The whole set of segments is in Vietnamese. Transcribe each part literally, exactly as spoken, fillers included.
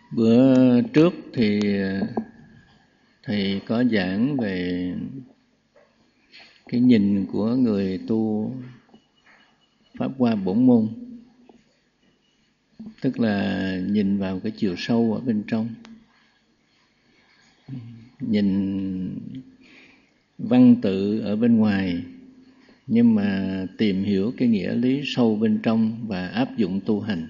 Bữa trước thì thầy có giảng về cái nhìn của người tu Pháp Hoa bổn môn, tức là nhìn vào cái chiều sâu ở bên trong, nhìn văn tự ở bên ngoài, nhưng mà tìm hiểu cái nghĩa lý sâu bên trong và áp dụng tu hành.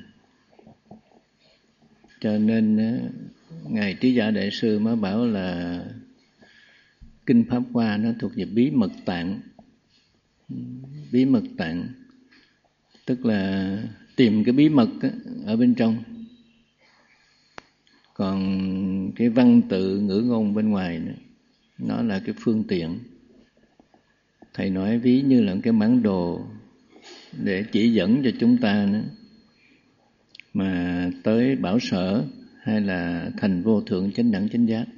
Cho nên Ngài Trí Giả Đại Sư mới bảo là Kinh Pháp Hoa nó thuộc về bí mật tạng. Bí mật tạng tức là tìm cái bí mật ở bên trong. Còn cái văn tự ngữ ngôn bên ngoài nữa, nó là cái phương tiện. Thầy nói ví như là cái bản đồ để chỉ dẫn cho chúng ta nữa, mà tới bảo sở hay là thành vô thượng chánh đẳng chánh giác.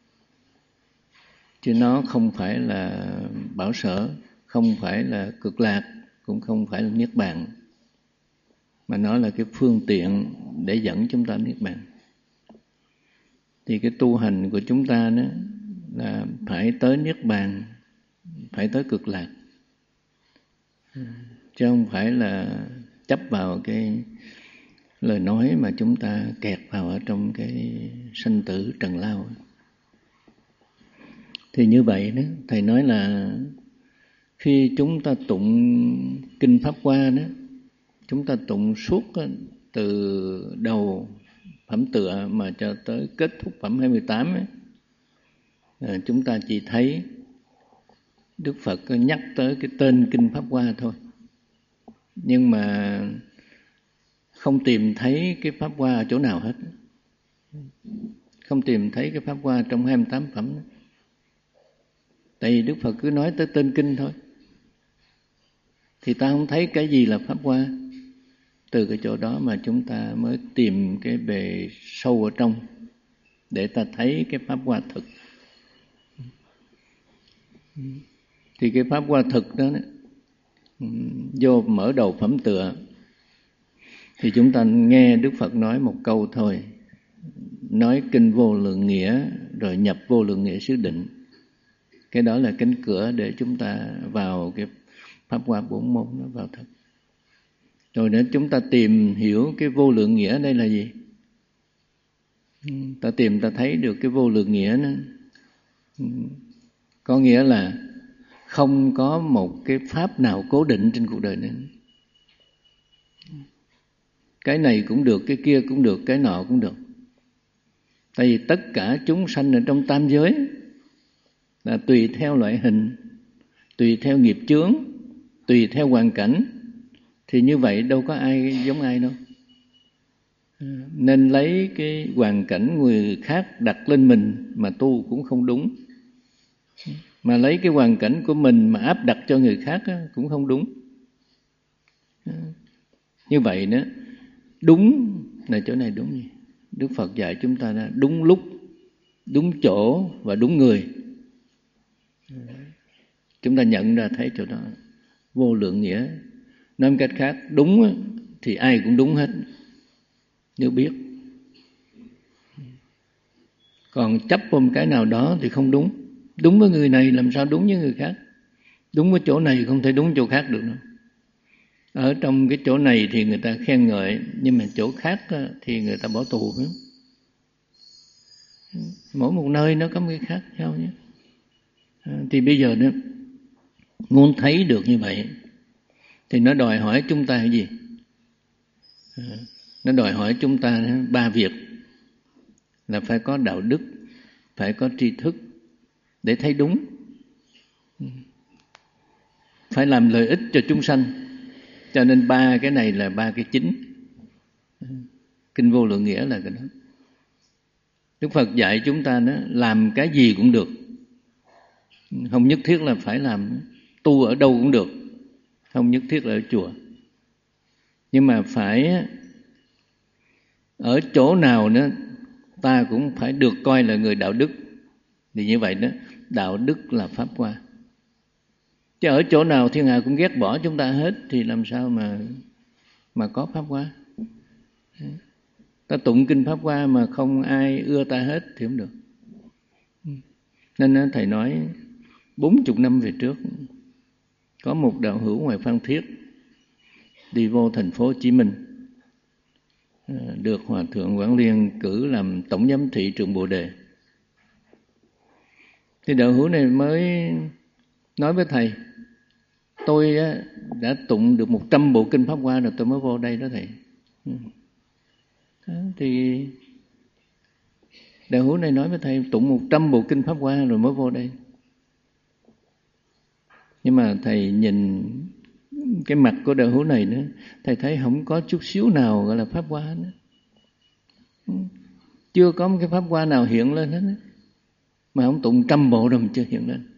Chứ nó không phải là bảo sở, không phải là cực lạc, cũng không phải là niết bàn, mà nó là cái phương tiện để dẫn chúng ta niết bàn. Thì cái tu hành của chúng ta đó là phải tới niết bàn, phải tới cực lạc, chứ không phải là chấp vào cái lời nói mà chúng ta kẹt vào ở trong cái sanh tử trần lao. Thì như vậy đó, thầy nói là khi chúng ta tụng Kinh Pháp Hoa đó, chúng ta tụng suốt từ đầu phẩm tựa mà cho tới kết thúc phẩm hai mươi tám ấy, à, chúng ta chỉ thấy Đức Phật nhắc tới cái tên Kinh Pháp Hoa thôi, nhưng mà không tìm thấy cái Pháp Hoa ở chỗ nào hết, không tìm thấy cái Pháp Hoa trong hai mươi tám phẩm đó. Tại vì Đức Phật cứ nói tới tên Kinh thôi, thì ta không thấy cái gì là Pháp Hoa. Từ cái chỗ đó mà chúng ta mới tìm cái bề sâu ở trong, để ta thấy cái Pháp Hoa thực. Thì cái Pháp Hoa thực đó, vô mở đầu phẩm tựa, thì chúng ta nghe Đức Phật nói một câu thôi, nói kinh vô lượng nghĩa, rồi nhập vô lượng nghĩa xứ định. Cái đó là cánh cửa để chúng ta vào cái Pháp Hoa bổn môn, nó vào thật. Rồi nữa chúng ta tìm hiểu cái vô lượng nghĩa đây là gì. Ta tìm ta thấy được cái vô lượng nghĩa đó, có nghĩa là không có một cái pháp nào cố định trên cuộc đời này. Cái này cũng được, cái kia cũng được, cái nọ cũng được. Tại vì tất cả chúng sanh ở trong tam giới là tùy theo loại hình, tùy theo nghiệp chướng, tùy theo hoàn cảnh. Thì như vậy đâu có ai giống ai đâu. Nên lấy cái hoàn cảnh người khác đặt lên mình mà tu cũng không đúng. Mà lấy cái hoàn cảnh của mình mà áp đặt cho người khác cũng không đúng. Như vậy đó, đúng là chỗ này đúng gì? Đức Phật dạy chúng ta là đúng lúc, đúng chỗ và đúng người. Chúng ta nhận ra thấy chỗ đó vô lượng nghĩa. Nói một cách khác, đúng thì ai cũng đúng hết, nếu biết. Còn chấp vào một cái nào đó thì không đúng. Đúng với người này làm sao đúng với người khác. Đúng với chỗ này không thể đúng chỗ khác được nữa. Ở trong cái chỗ này thì người ta khen ngợi, nhưng mà chỗ khác thì người ta bỏ tù nữa. Mỗi một nơi nó có một cái khác nhau nhé. Thì bây giờ đó, muốn thấy được như vậy thì nó đòi hỏi chúng ta cái gì? Nó đòi hỏi chúng ta ba việc. Là phải có đạo đức, phải có tri thức để thấy đúng, phải làm lợi ích cho chúng sanh. Cho nên ba cái này là ba cái chính. Kinh vô lượng nghĩa là cái đó. Đức Phật dạy chúng ta đó, làm cái gì cũng được, không nhất thiết là phải làm. Tu ở đâu cũng được, không nhất thiết là ở chùa. Nhưng mà phải ở chỗ nào nữa ta cũng phải được coi là người đạo đức. Thì như vậy đó, đạo đức là Pháp Hoa. Chứ ở chỗ nào thiên hạ cũng ghét bỏ chúng ta hết thì làm sao mà mà có Pháp Hoa. Ta tụng kinh Pháp Hoa mà không ai ưa ta hết thì không được. Nên thầy nói bốn chục năm về trước, có một đạo hữu ngoài Phan Thiết đi vô thành phố Hồ Chí Minh, được Hòa Thượng Quảng Liên cử làm tổng giám thị trường Bồ Đề. Thì đạo hữu này mới nói với thầy, tôi đã tụng được một trăm bộ kinh Pháp Hoa rồi tôi mới vô đây đó thầy. Đó, thì đạo hữu này nói với thầy tụng một trăm bộ kinh Pháp Hoa rồi mới vô đây. Nhưng mà thầy nhìn cái mặt của đạo hữu này nữa, thầy thấy không có chút xíu nào gọi là Pháp Hoa nữa. Chưa có một cái Pháp Hoa nào hiện lên hết. Mà ông tụng trăm bộ rồi mà chưa hiện lên.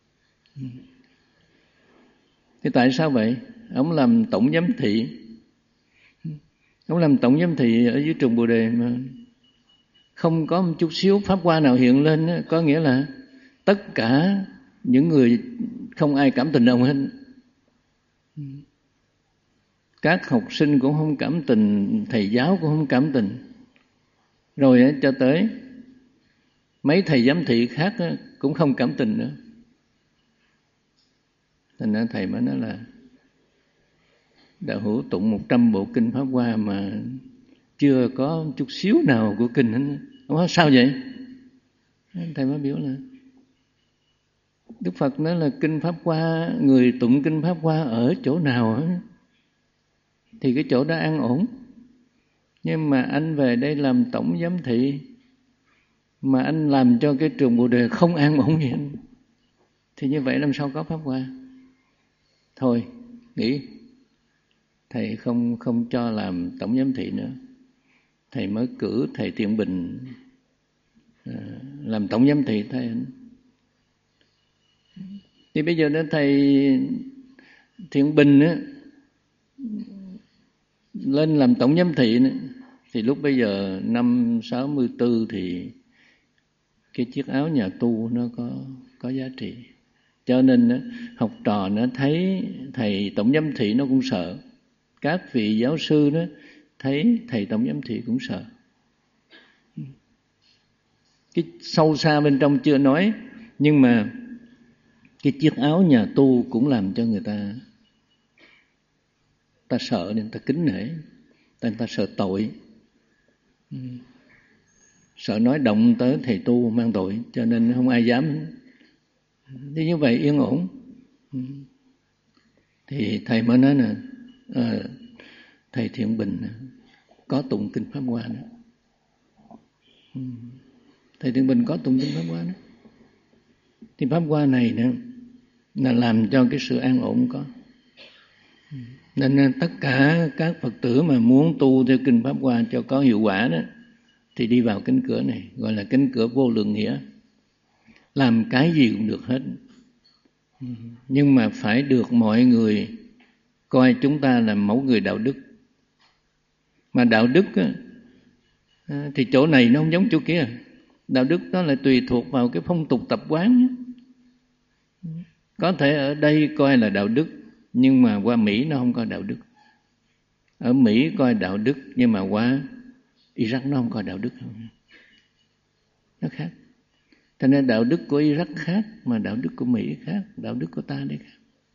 Thì tại sao vậy? Ông làm tổng giám thị. Ông làm tổng giám thị ở dưới trường Bồ Đề mà không có một chút xíu Pháp Hoa nào hiện lên đó, có nghĩa là tất cả những người không ai cảm tình ông hết. Các học sinh cũng không cảm tình, thầy giáo cũng không cảm tình. Rồi cho tới mấy thầy giám thị khác cũng không cảm tình nữa. Thành ra thầy mới nói là đạo hữu tụng một trăm bộ kinh Pháp Hoa mà chưa có chút xíu nào của kinh hết. Ông nói sao vậy? Thầy mới biểu là Đức Phật nói là kinh Pháp Hoa, người tụng kinh Pháp Hoa ở chỗ nào á thì cái chỗ đó an ổn. Nhưng mà anh về đây làm tổng giám thị mà anh làm cho cái trường Bồ Đề không an ổn gì anh, thì như vậy làm sao có Pháp Hoa? Thôi nghĩ thầy không không cho làm tổng giám thị nữa. Thầy mới cử thầy Thiện Bình à, làm tổng giám thị thay anh. Thì bây giờ đến thầy Thiện Bình á, lên làm tổng giám thị nữa, thì lúc bây giờ năm sáu mươi tư thì cái chiếc áo nhà tu nó có có giá trị. Cho nên á, học trò nó thấy thầy tổng giám thị nó cũng sợ. Các vị giáo sư đó thấy thầy tổng giám thị cũng sợ. Cái sâu xa bên trong chưa nói, nhưng mà cái chiếc áo nhà tu cũng làm cho người ta ta sợ nên ta kính nể, ta, ta sợ tội, sợ nói động tới thầy tu mang tội, cho nên không ai dám. Thì như vậy yên ổn. Thì thầy mới nói là à, thầy Thiện Bình có tụng kinh Pháp Hoa nữa. Thầy Thiện Bình có tụng kinh Pháp Hoa nữa. Thì Pháp Hoa này nữa là làm cho cái sự an ổn có. Nên tất cả các Phật tử mà muốn tu theo kinh Pháp Hoa cho có hiệu quả đó thì đi vào cánh cửa này, gọi là cánh cửa vô lượng nghĩa. Làm cái gì cũng được hết, nhưng mà phải được mọi người coi chúng ta là mẫu người đạo đức. Mà đạo đức á, thì chỗ này nó không giống chỗ kia. Đạo đức đó là tùy thuộc vào cái phong tục tập quán. Có thể ở đây coi là đạo đức, nhưng mà qua Mỹ nó không coi đạo đức. Ở Mỹ coi đạo đức, nhưng mà qua Iraq nó không coi đạo đức. Nó khác. Cho nên đạo đức của Iraq khác, mà đạo đức của Mỹ khác, đạo đức của ta đây khác.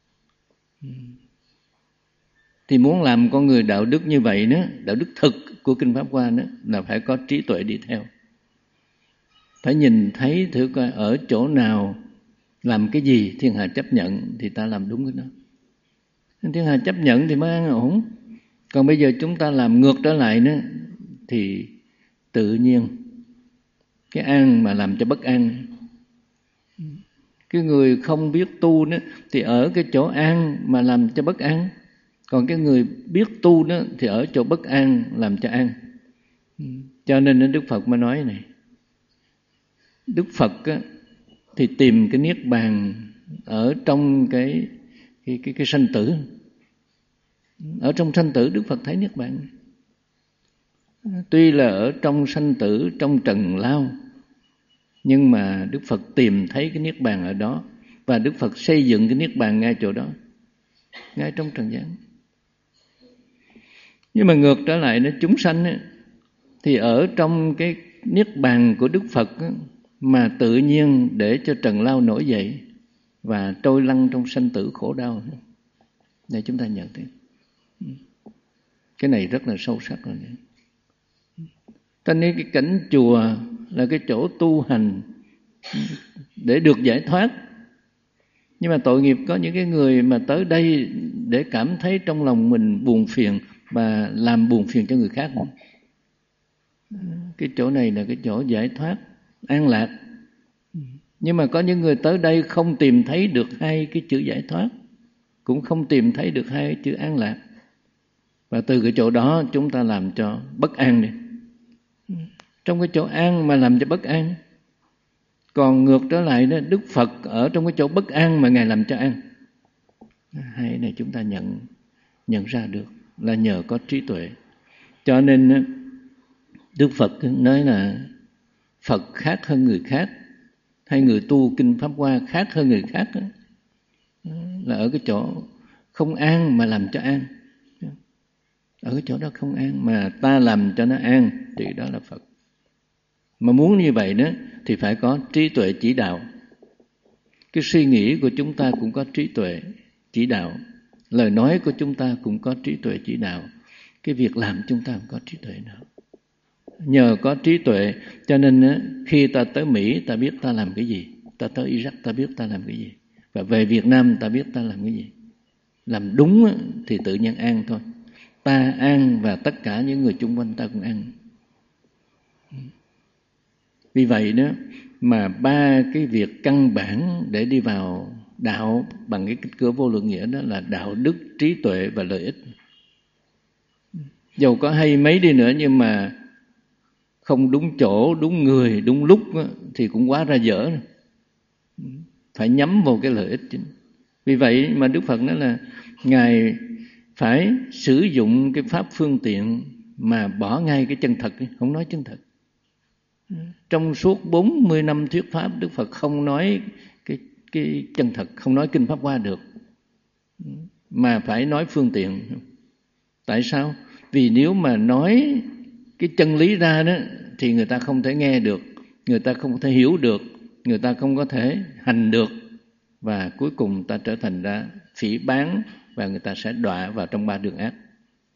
Thì muốn làm con người đạo đức như vậy nữa, đạo đức thực của kinh Pháp Hoa nữa, là phải có trí tuệ đi theo. Phải nhìn thấy thử coi ở chỗ nào làm cái gì thiên hạ chấp nhận thì ta làm đúng cái đó. Thiên hạ chấp nhận thì mới an ổn. Còn bây giờ chúng ta làm ngược trở lại nữa thì tự nhiên cái an mà làm cho bất an. Cái người không biết tu nữa thì ở cái chỗ an mà làm cho bất an. Còn cái người biết tu đó thì ở chỗ bất an làm cho an. Cho nên Đức Phật mới nói này, Đức Phật á, thì tìm cái niết bàn ở trong cái cái cái cái sanh tử. Ở trong sanh tử Đức Phật thấy niết bàn. Tuy là ở trong sanh tử, trong trần lao, nhưng mà Đức Phật tìm thấy cái niết bàn ở đó, và Đức Phật xây dựng cái niết bàn ngay chỗ đó, ngay trong trần gian. Nhưng mà ngược trở lại nó chúng sanh ấy, thì ở trong cái niết bàn của Đức Phật mà tự nhiên để cho trần lao nổi dậy và trôi lăn trong sanh tử khổ đau, để chúng ta nhận thấy cái này rất là sâu sắc rồi. Cho nên cái cảnh chùa là cái chỗ tu hành để được giải thoát. Nhưng mà tội nghiệp có những cái người mà tới đây để cảm thấy trong lòng mình buồn phiền và làm buồn phiền cho người khác. Cái chỗ này là cái chỗ giải thoát, an lạc. Nhưng mà có những người tới đây không tìm thấy được hai cái chữ giải thoát, cũng không tìm thấy được hai cái chữ an lạc. Và từ cái chỗ đó chúng ta làm cho bất an đi. Trong cái chỗ an mà làm cho bất an. Còn ngược trở lại đó, Đức Phật ở trong cái chỗ bất an mà Ngài làm cho an. Hai này chúng ta nhận nhận ra được là nhờ có trí tuệ. Cho nên Đức Phật nói là Phật khác hơn người khác, hay người tu kinh Pháp Hoa khác hơn người khác đó. Là ở cái chỗ không an mà làm cho an. Ở cái chỗ đó không an mà ta làm cho nó an thì đó là Phật. Mà muốn như vậy đó thì phải có trí tuệ chỉ đạo. Cái suy nghĩ của chúng ta cũng có trí tuệ chỉ đạo, lời nói của chúng ta cũng có trí tuệ chỉ đạo, cái việc làm chúng ta cũng có trí tuệ nào. Nhờ có trí tuệ cho nên khi ta tới Mỹ ta biết ta làm cái gì, ta tới Iraq ta biết ta làm cái gì, và về Việt Nam ta biết ta làm cái gì. Làm đúng thì tự nhiên an thôi. Ta an và tất cả những người chung quanh ta cũng an. Vì vậy đó mà ba cái việc căn bản để đi vào đạo bằng cái kích cỡ vô lượng nghĩa đó là đạo đức, trí tuệ và lợi ích. Dầu có hay mấy đi nữa nhưng mà không đúng chỗ, đúng người, đúng lúc đó, thì cũng quá ra dở. Phải nhắm vào cái lợi ích chính. Vì vậy mà Đức Phật nói là Ngài phải sử dụng cái pháp phương tiện mà bỏ ngay cái chân thật, không nói chân thật. Trong suốt bốn mươi năm thuyết pháp, Đức Phật không nói cái, cái chân thật, không nói kinh Pháp Hoa được, mà phải nói phương tiện. Tại sao? Vì nếu mà nói cái chân lý ra đó thì người ta không thể nghe được, người ta không thể hiểu được, người ta không có thể hành được, và cuối cùng ta trở thành ra phỉ báng và người ta sẽ đọa vào trong ba đường ác.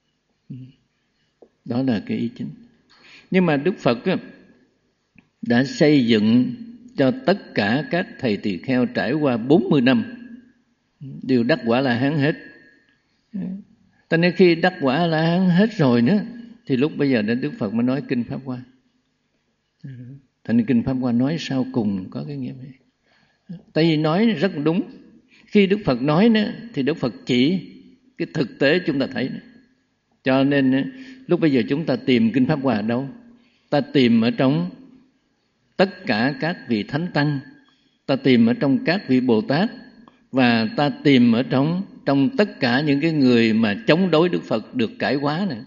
Đó là cái ý chính. Nhưng mà Đức Phật á, đã xây dựng cho tất cả các thầy tỳ kheo trải qua bốn mươi năm đều đắc quả La Hán hết. Cho nên khi đắc quả La Hán hết rồi nữa thì lúc bây giờ đến Đức Phật mới nói kinh Pháp Hoa. Thành kinh Pháp Hoa nói sau cùng có cái nghĩa này. Tại vì nói rất đúng. Khi Đức Phật nói nữa thì Đức Phật chỉ cái thực tế chúng ta thấy nữa. Cho nên lúc bây giờ chúng ta tìm kinh Pháp Hoa ở đâu? Ta tìm ở trong tất cả các vị Thánh Tăng, ta tìm ở trong các vị Bồ Tát, và ta tìm ở trong trong tất cả những cái người mà chống đối Đức Phật được cải hóa này.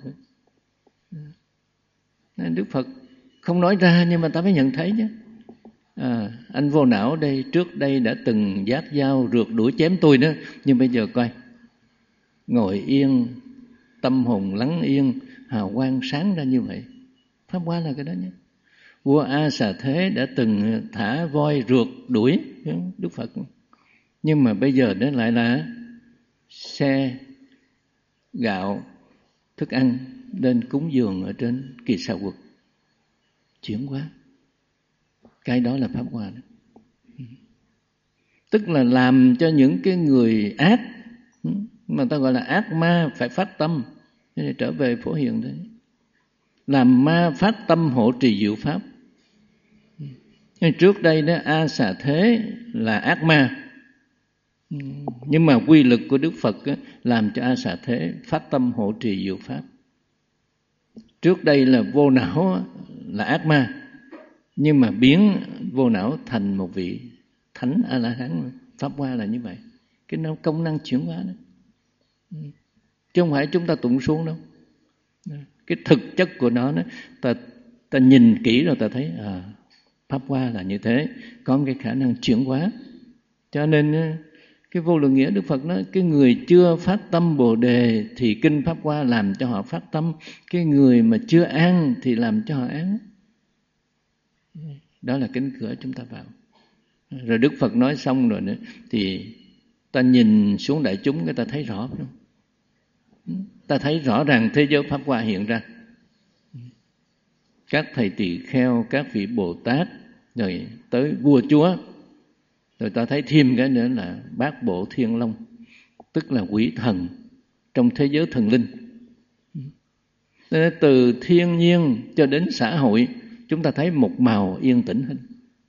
Đức Phật không nói ra nhưng mà ta phải nhận thấy chứ. À, anh Vô Não đây trước đây đã từng giác dao rượt đuổi chém tôi nữa, nhưng bây giờ coi ngồi yên, tâm hồn lắng yên, hào quang sáng ra như vậy. Pháp Hoa là cái đó nhé. Vua A Xà Thế đã từng thả voi rượt đuổi Đức Phật, nhưng mà bây giờ đó lại là xe gạo thức ăn lên cúng dường ở trên Kỳ Xà Quật. Chuyển quá. Cái đó là Pháp Hoa đó. Tức là làm cho những cái người ác mà ta gọi là ác ma phải phát tâm. Để trở về Phổ Hiền đấy. Làm ma phát tâm hộ trì diệu pháp. Trước đây đó A Xà Thế là ác ma, nhưng mà quy lực của Đức Phật đó, làm cho A Xà Thế phát tâm hộ trì diệu pháp. Trước đây là Vô Não là ác ma, nhưng mà biến Vô Não thành một vị thánh A La Hán. Pháp Hoa là như vậy. Cái nó công năng chuyển hóa đó, chứ không phải chúng ta tụng xuống đâu. Cái thực chất của nó đó, ta ta nhìn kỹ rồi ta thấy à, Pháp Hoa là như thế, có cái khả năng chuyển hóa. Cho nên Cái vô lượng nghĩa Đức Phật nói cái người chưa phát tâm Bồ Đề thì kinh Pháp Hoa làm cho họ phát tâm, cái người mà chưa an thì làm cho họ an. Đó là cánh cửa chúng ta vào. Rồi Đức Phật nói xong rồi nữa thì ta nhìn xuống đại chúng, người ta thấy rõ không? Ta thấy rõ ràng thế giới Pháp Hoa hiện ra. Các thầy tỳ kheo, các vị Bồ Tát, rồi tới vua chúa. Rồi ta thấy thêm cái nữa là bát bộ thiên long, tức là quỷ thần trong thế giới thần linh. Nên từ thiên nhiên cho đến xã hội, chúng ta thấy một màu yên tĩnh hơn.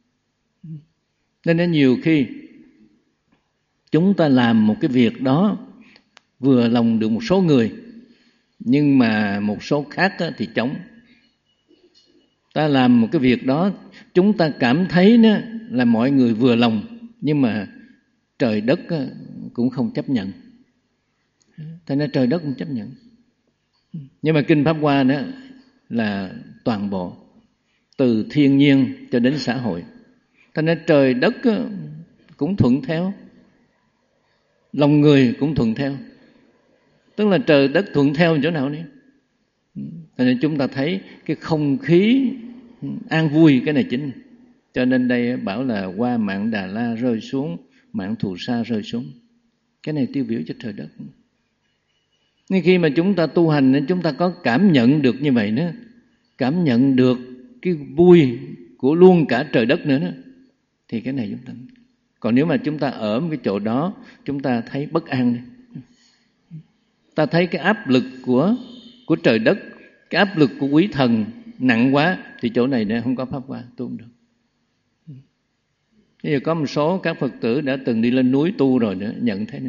Nên nhiều khi chúng ta làm một cái việc đó vừa lòng được một số người, nhưng mà một số khác thì chống. Ta làm một cái việc đó, chúng ta cảm thấy đó là mọi người vừa lòng, nhưng mà trời đất cũng không chấp nhận. Thế nên trời đất cũng chấp nhận. Nhưng mà kinh Pháp Hoa đó là toàn bộ, từ thiên nhiên cho đến xã hội. Thế nên trời đất cũng thuận theo, lòng người cũng thuận theo. Tức là trời đất thuận theo chỗ nào đấy. Thế nên chúng ta thấy cái không khí an vui, cái này chính. Cho nên đây bảo là qua mạng Đà La rơi xuống, mạng Thù Sa rơi xuống. Cái này tiêu biểu cho trời đất. Nên khi mà chúng ta tu hành, chúng ta có cảm nhận được như vậy nữa, cảm nhận được cái vui của luôn cả trời đất nữa đó, thì cái này chúng ta. Còn nếu mà chúng ta ở một cái chỗ đó, chúng ta thấy bất an, ta thấy cái áp lực của của trời đất, cái áp lực của quý thần nặng quá, thì chỗ này này không có Pháp Hoa tu không được. Bây giờ có một số các Phật tử đã từng đi lên núi tu rồi nữa, nhận thấy nữa.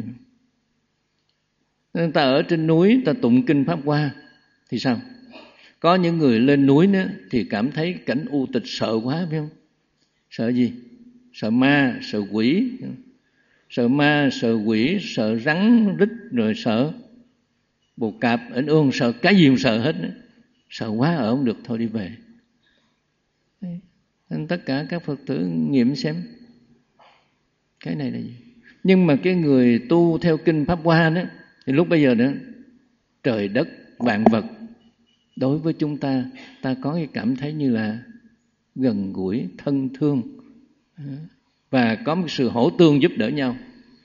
Ta ở trên núi, ta tụng kinh Pháp Hoa thì sao? Có những người lên núi nữa thì cảm thấy cảnh u tịch sợ quá, phải không? Sợ gì? Sợ ma, sợ quỷ. Sợ ma, sợ quỷ, sợ rắn, rít, rồi sợ bồ cạp, ảnh ương, sợ cái gì cũng sợ hết nữa. Sợ quá ở không được, thôi đi về. Nên tất cả các Phật tử nghiệm xem cái này là gì. Nhưng mà cái người tu theo kinh Pháp Hoa đó, thì lúc bây giờ đó, trời đất, vạn vật đối với chúng ta, ta có cái cảm thấy như là gần gũi, thân thương, và có một sự hỗ tương giúp đỡ nhau.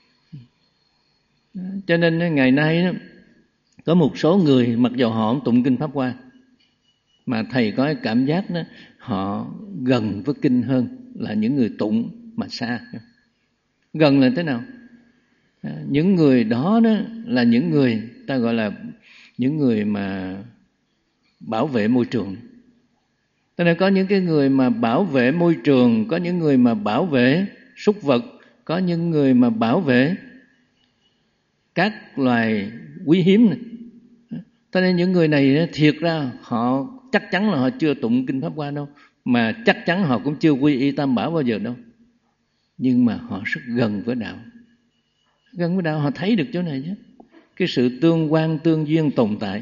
Cho nên ngày nay đó, có một số người mặc dù họ không tụng kinh Pháp Hoa, mà thầy có cái cảm giác đó, họ gần với kinh hơn là những người tụng mà xa. Gần là thế nào? Những người đó, đó là những người ta gọi là những người mà bảo vệ môi trường. Cho nên có những cái người mà bảo vệ môi trường, có những người mà bảo vệ súc vật, có những người mà bảo vệ các loài quý hiếm này. Cho nên những người này thiệt ra họ chắc chắn là họ chưa tụng kinh Pháp Hoa đâu, mà chắc chắn họ cũng chưa quy y Tam Bảo bao giờ đâu. Nhưng mà họ rất gần với đạo. Gần với đạo họ thấy được chỗ này chứ. Cái sự tương quan tương duyên tồn tại.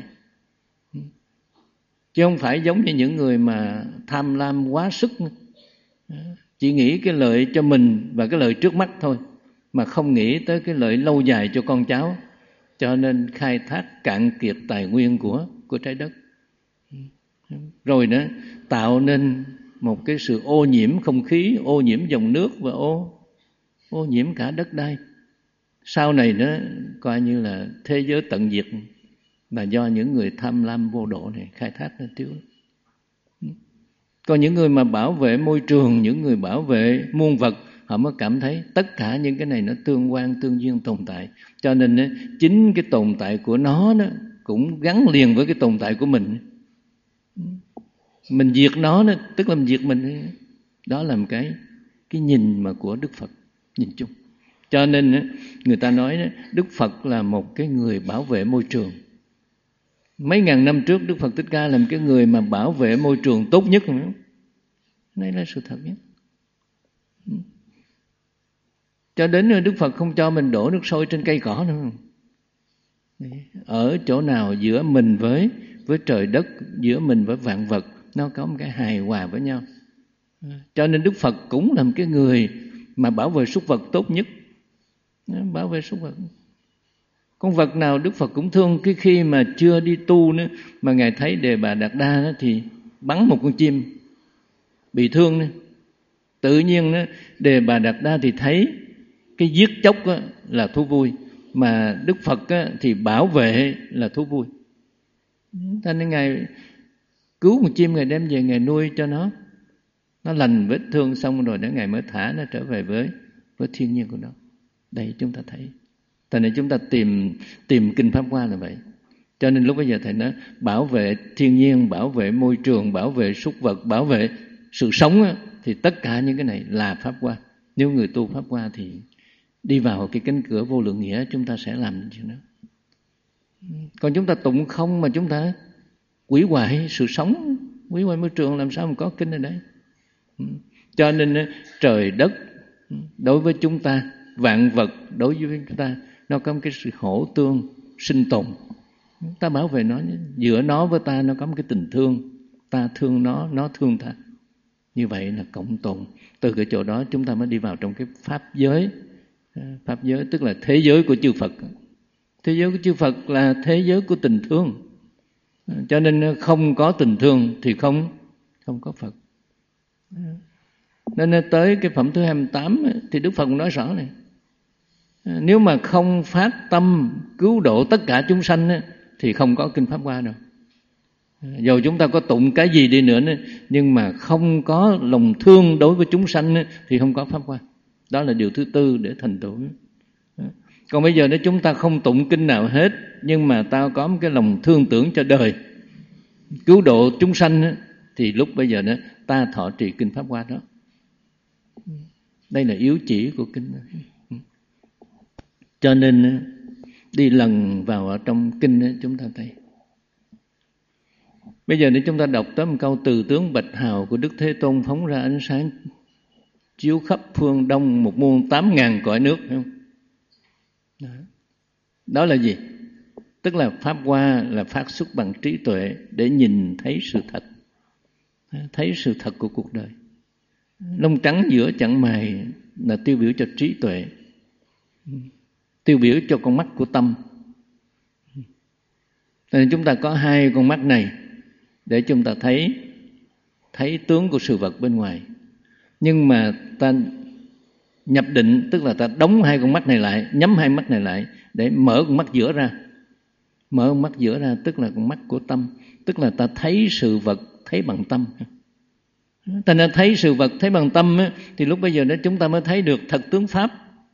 Chứ không phải giống như những người mà tham lam quá sức, chỉ nghĩ cái lợi cho mình và cái lợi trước mắt thôi, mà không nghĩ tới cái lợi lâu dài cho con cháu, cho nên khai thác cạn kiệt tài nguyên của, của trái đất. Rồi nữa tạo nên một cái sự ô nhiễm không khí, ô nhiễm dòng nước và ô, ô nhiễm cả đất đai. Sau này nữa coi như là thế giới tận diệt là do những người tham lam vô độ này khai thác nên thiếu. Còn những người mà bảo vệ môi trường, những người bảo vệ muôn vật, họ mới cảm thấy tất cả những cái này nó tương quan tương duyên tồn tại. Cho nên chính cái tồn tại của nó đó cũng gắn liền với cái tồn tại của mình. Mình diệt nó đó, tức là mình diệt mình. Đó là một cái cái nhìn mà của Đức Phật, nhìn chung. Cho nên người ta nói đó, Đức Phật là một cái người bảo vệ môi trường. Mấy ngàn năm trước Đức Phật Thích Ca là một cái người mà bảo vệ môi trường tốt nhất. Đây là sự thật nhất. Cho đến Đức Phật không cho mình đổ nước sôi trên cây cỏ nữa. Ở chỗ nào giữa mình với với trời đất, giữa mình với vạn vật, nó có một cái hài hòa với nhau. Cho nên Đức Phật cũng là một cái người mà bảo vệ súc vật tốt nhất. bảo vệ súc vật. Con vật nào Đức Phật cũng thương. Cái khi mà chưa đi tu nữa mà Ngài thấy Đề Bà Đạt Đa đó, thì bắn một con chim bị thương nữa. Tự nhiên đó, Đề Bà Đạt Đa thì thấy cái giết chóc đó là thú vui, mà Đức Phật đó thì bảo vệ là thú vui. Cho nên Ngài cứu con chim, Ngài đem về Ngài nuôi cho nó, nó lành vết thương xong rồi đó Ngài mới thả nó trở về với với thiên nhiên của nó. Đây chúng ta thấy. Tại nên chúng ta tìm tìm kinh Pháp Hoa là vậy. Cho nên lúc bây giờ Thầy nói bảo vệ thiên nhiên, bảo vệ môi trường, bảo vệ súc vật, bảo vệ sự sống á, thì tất cả những cái này là Pháp Hoa. Nếu người tu Pháp Hoa thì đi vào cái cánh cửa vô lượng nghĩa, chúng ta sẽ làm những chuyện đó. Còn chúng ta tụng không mà chúng ta hủy hoại sự sống, hủy hoại môi trường, làm sao mà có kinh ở đấy. Cho nên trời đất đối với chúng ta, vạn vật đối với chúng ta, nó có một cái sự hỗ tương sinh tồn. Ta bảo vệ nó, giữa nó với ta nó có một cái tình thương, ta thương nó, nó thương ta. Như vậy là cộng tồn. Từ cái chỗ đó chúng ta mới đi vào trong cái pháp giới. Pháp giới tức là thế giới của chư Phật. Thế giới của chư Phật là thế giới của tình thương. Cho nên không có tình thương thì không không có Phật. Nên tới cái phẩm thứ hai mươi tám thì Đức Phật cũng nói rõ này. Nếu mà không phát tâm cứu độ tất cả chúng sanh thì không có kinh Pháp Hoa đâu. Dù chúng ta có tụng cái gì đi nữa nhưng mà không có lòng thương đối với chúng sanh thì không có Pháp Hoa. Đó là điều thứ tư để thành tựu. Còn bây giờ nếu chúng ta không tụng kinh nào hết, nhưng mà ta có một cái lòng thương tưởng cho đời, cứu độ chúng sanh, thì lúc bây giờ đó ta thọ trì kinh Pháp Hoa đó. Đây là yếu chỉ của kinh. Cho nên đi lần vào ở trong kinh chúng ta thấy. Bây giờ nếu chúng ta đọc tới một câu từ tướng bạch hào của Đức Thế Tôn phóng ra ánh sáng chiếu khắp phương đông một muôn tám ngàn cõi nước, phải không? Đó. Đó là gì? Tức là Pháp Hoa là phát xuất bằng trí tuệ để nhìn thấy sự thật, thấy sự thật của cuộc đời. Lông trắng giữa chặng mày là tiêu biểu cho trí tuệ, tiêu biểu cho con mắt của tâm. Nên chúng ta có hai con mắt này để chúng ta thấy thấy tướng của sự vật bên ngoài. Nhưng mà ta nhập định, tức là ta đóng hai con mắt này lại, nhắm hai mắt này lại để mở con mắt giữa ra. Mở con mắt giữa ra tức là con mắt của tâm, tức là ta thấy sự vật thấy bằng tâm. Ta nên thấy sự vật thấy bằng tâm á, thì lúc bây giờ đó chúng ta mới thấy được thật tướng Pháp.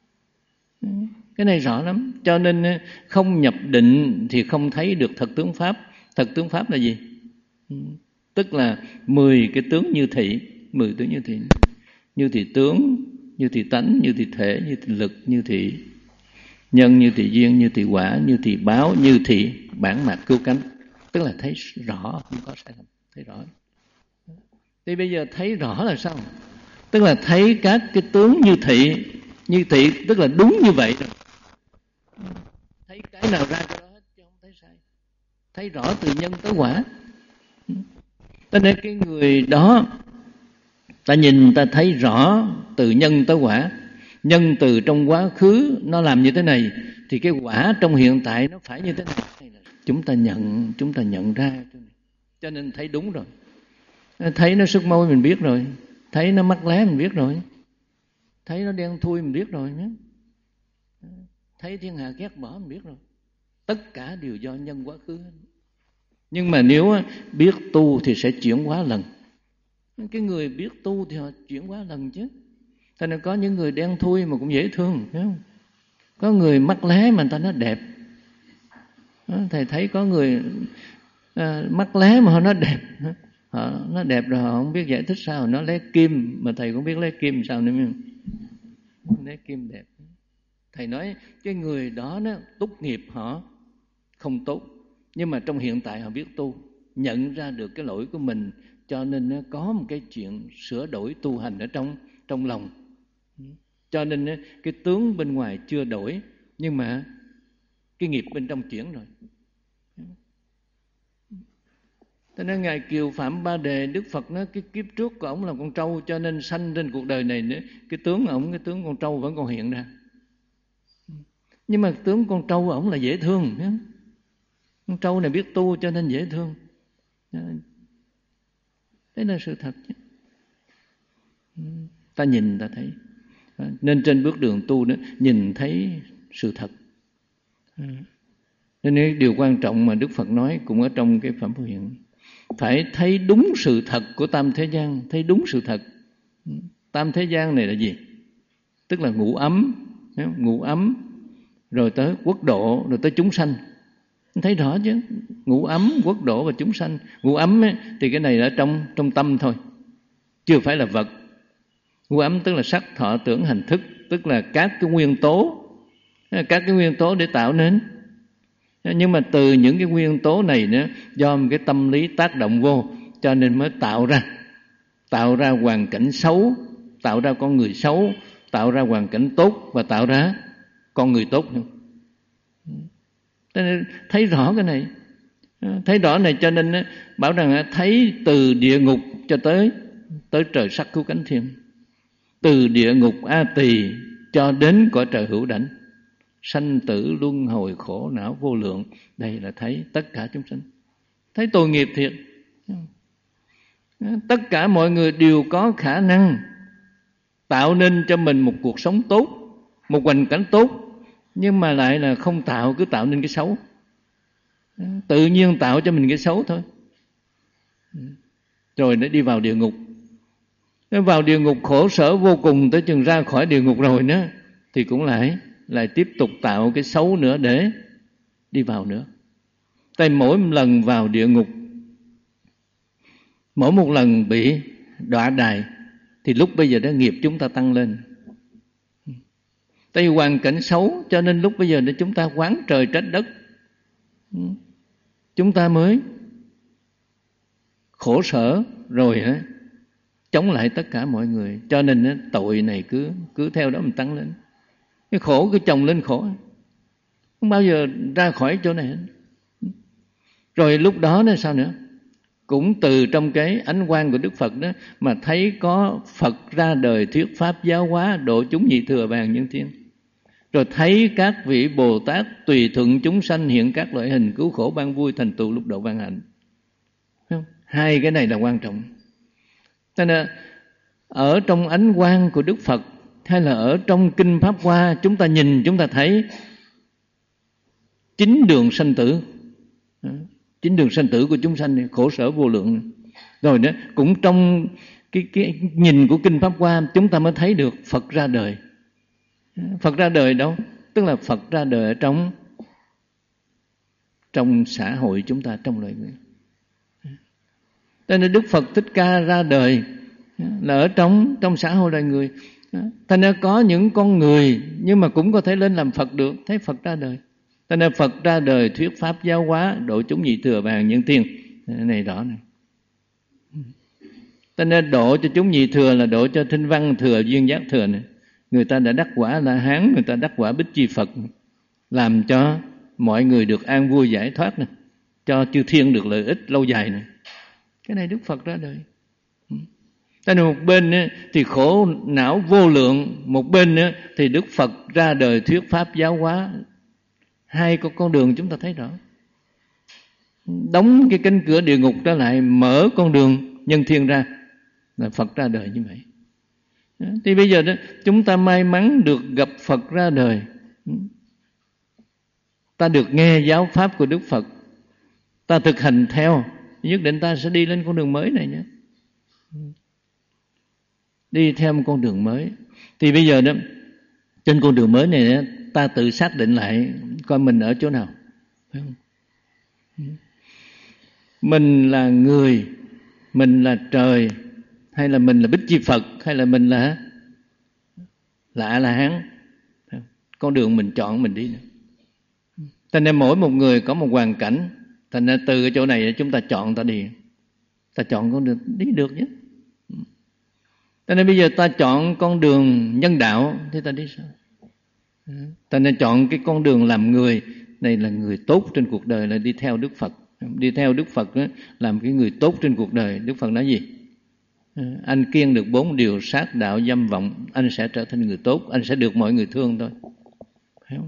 Cái này rõ lắm. Cho nên không nhập định thì không thấy được thật tướng Pháp. Thật tướng Pháp là gì? Tức là mười cái tướng như thị. Mười tướng như thị. Như thị tướng, như thị tánh, như thị thể, như thị lực, như thị nhân, như thị duyên, như thị quả, như thị báo, như thị bản mạt cứu cánh. Tức là thấy rõ, không có sai lầm, thấy rõ. Thì bây giờ thấy rõ là sao? Tức là thấy các cái tướng như thị. Như thị tức là đúng như vậy rồi. Thấy cái nào ra cái đó hết chứ không thấy sai. Thấy rõ từ nhân tới quả. Cho nên cái người đó, ta nhìn ta thấy rõ từ nhân tới quả. Nhân từ trong quá khứ nó làm như thế này, thì cái quả trong hiện tại nó phải như thế này. Chúng ta nhận, chúng ta nhận ra. Cho nên thấy đúng rồi. Thấy nó sức môi mình biết rồi. Thấy nó mắc lé mình biết rồi. Thấy nó đen thui mình biết rồi. Thấy thiên hạ ghét bỏ mình biết rồi. Tất cả đều do nhân quá khứ. Nhưng mà nếu biết tu thì sẽ chuyển hóa lần. Cái người biết tu thì họ chuyển hóa lần chứ. Cho nên có những người đen thui mà cũng dễ thương, phải không? Có người mắc lé mà người ta nói đẹp. Thầy thấy có người à, mắc lé mà họ nói đẹp. Họ nó đẹp rồi họ không biết giải thích sao. Nó lấy kim mà thầy cũng biết lấy kim sao nữa. Lấy kim đẹp. Thầy nói cái người đó nó tốt nghiệp họ không tốt, nhưng mà trong hiện tại họ biết tu, nhận ra được cái lỗi của mình, cho nên nó có một cái chuyện sửa đổi tu hành ở trong trong lòng. Cho nên cái tướng bên ngoài chưa đổi, nhưng mà cái nghiệp bên trong chuyển rồi. Cho nên Ngài Kiều Phạm Ba Đề, Đức Phật nói cái kiếp trước của ổng là con trâu, cho nên sanh trên cuộc đời này nữa, cái tướng ổng, cái tướng con trâu vẫn còn hiện ra. Nhưng mà tướng con trâu ổng là dễ thương. Con trâu này biết tu cho nên dễ thương. Đấy là sự thật. Ta nhìn ta thấy. Nên trên bước đường tu đó, nhìn thấy sự thật. Nên điều quan trọng mà Đức Phật nói cũng ở trong cái Phẩm Phổ Hiền. Phải thấy đúng sự thật của tam thế gian. Thấy đúng sự thật. Tam thế gian này là gì? Tức là ngũ ấm. Ngũ ấm, rồi tới quốc độ, rồi tới chúng sanh. Thấy rõ chứ. Ngũ ấm, quốc độ và chúng sanh. Ngũ ấm ấy, thì cái này ở trong, trong tâm thôi, chưa phải là vật. Ngũ ấm tức là sắc, thọ, tưởng, hành, thức. Tức là các cái nguyên tố, các cái nguyên tố để tạo nên. Nhưng mà từ những cái nguyên tố này nữa, do một cái tâm lý tác động vô, cho nên mới tạo ra tạo ra hoàn cảnh xấu, tạo ra con người xấu, tạo ra hoàn cảnh tốt và tạo ra con người tốt. Cho nên thấy rõ cái này, thấy rõ này cho nên bảo rằng thấy từ địa ngục cho tới tới trời sắc cứu cánh thiên, từ địa ngục A Tỳ cho đến cõi trời hữu đảnh, sanh tử luân hồi khổ não vô lượng. Đây là thấy tất cả chúng sanh, thấy tội nghiệp thiệt. Tất cả mọi người đều có khả năng tạo nên cho mình một cuộc sống tốt, một hoàn cảnh tốt, nhưng mà lại là không tạo, cứ tạo nên cái xấu. Tự nhiên tạo cho mình cái xấu thôi, rồi nó đi vào địa ngục. Nó vào địa ngục khổ sở vô cùng, tới chừng ra khỏi địa ngục rồi nữa thì cũng lại lại tiếp tục tạo cái xấu nữa để đi vào nữa. Tại mỗi lần vào địa ngục, mỗi một lần bị đọa đày, thì lúc bây giờ đó nghiệp chúng ta tăng lên. Tại vì hoàn cảnh xấu cho nên lúc bây giờ để chúng ta oán trời trách đất, chúng ta mới khổ sở rồi á, chống lại tất cả mọi người. Cho nên á, tội này cứ cứ theo đó mình tăng lên, cái khổ cứ chồng lên khổ, không bao giờ ra khỏi chỗ này hết. Rồi lúc đó nó sao nữa? Cũng từ trong cái ánh quang của Đức Phật đó mà thấy có Phật ra đời thuyết pháp giáo hóa độ chúng nhị thừa vàng nhân thiên. Rồi thấy các vị Bồ Tát tùy thuận chúng sanh hiện các loại hình cứu khổ ban vui thành tựu lục độ ban hạnh. Hai cái này là quan trọng. Cho nên ở trong ánh quang của Đức Phật hay là ở trong kinh Pháp Hoa, chúng ta nhìn chúng ta thấy chính đường sanh tử, chính đường sanh tử của chúng sanh này, khổ sở vô lượng. Rồi đó cũng trong cái, cái nhìn của kinh Pháp Hoa chúng ta mới thấy được Phật ra đời. Phật ra đời đâu? Tức là Phật ra đời ở trong trong xã hội chúng ta, trong loài người. Cho nên Đức Phật Thích Ca ra đời là ở trong trong xã hội loài người. Thành ra có những con người nhưng mà cũng có thể lên làm Phật được, thấy Phật ra đời. Thành ra Phật ra đời thuyết pháp giáo hóa độ chúng nhị thừa vàng nhân thiên. Này rõ này. Thành ra độ cho chúng nhị thừa là độ cho Thinh Văn thừa, Duyên Giác thừa này. Người ta đã đắc quả La Hán, người ta đắc quả Bích Chi Phật, làm cho mọi người được an vui giải thoát này, cho chư thiên được lợi ích lâu dài này. Cái này Đức Phật ra đời. Tại một bên thì khổ não vô lượng, một bên thì Đức Phật ra đời thuyết pháp giáo hóa. Hai con con đường chúng ta thấy rõ. Đóng cái cánh cửa địa ngục đó lại, mở con đường nhân thiên ra, là Phật ra đời như vậy. Thì bây giờ đó chúng ta may mắn được gặp Phật ra đời, ta được nghe giáo pháp của Đức Phật, ta thực hành theo, nhất định ta sẽ đi lên con đường mới này nhé. Đi theo một con đường mới. Thì bây giờ đó trên con đường mới này đó, ta tự xác định lại coi mình ở chỗ nào, phải không? Mình là người, mình là trời, hay là mình là Bích Chi Phật, hay là mình là là A La Hán. Con đường mình chọn mình đi. Thành ra mỗi một người có một hoàn cảnh, thành ra từ cái chỗ này chúng ta chọn ta đi, ta chọn con đường đi được nhé. Thành ra bây giờ ta chọn con đường nhân đạo thì ta đi sao? Thành ra chọn cái con đường làm người này là người tốt trên cuộc đời, là đi theo Đức Phật. Đi theo Đức Phật đó, làm cái người tốt trên cuộc đời. Đức Phật nói gì? Anh kiêng được bốn điều sát đạo dâm vọng, anh sẽ trở thành người tốt, anh sẽ được mọi người thương thôi. Phải không?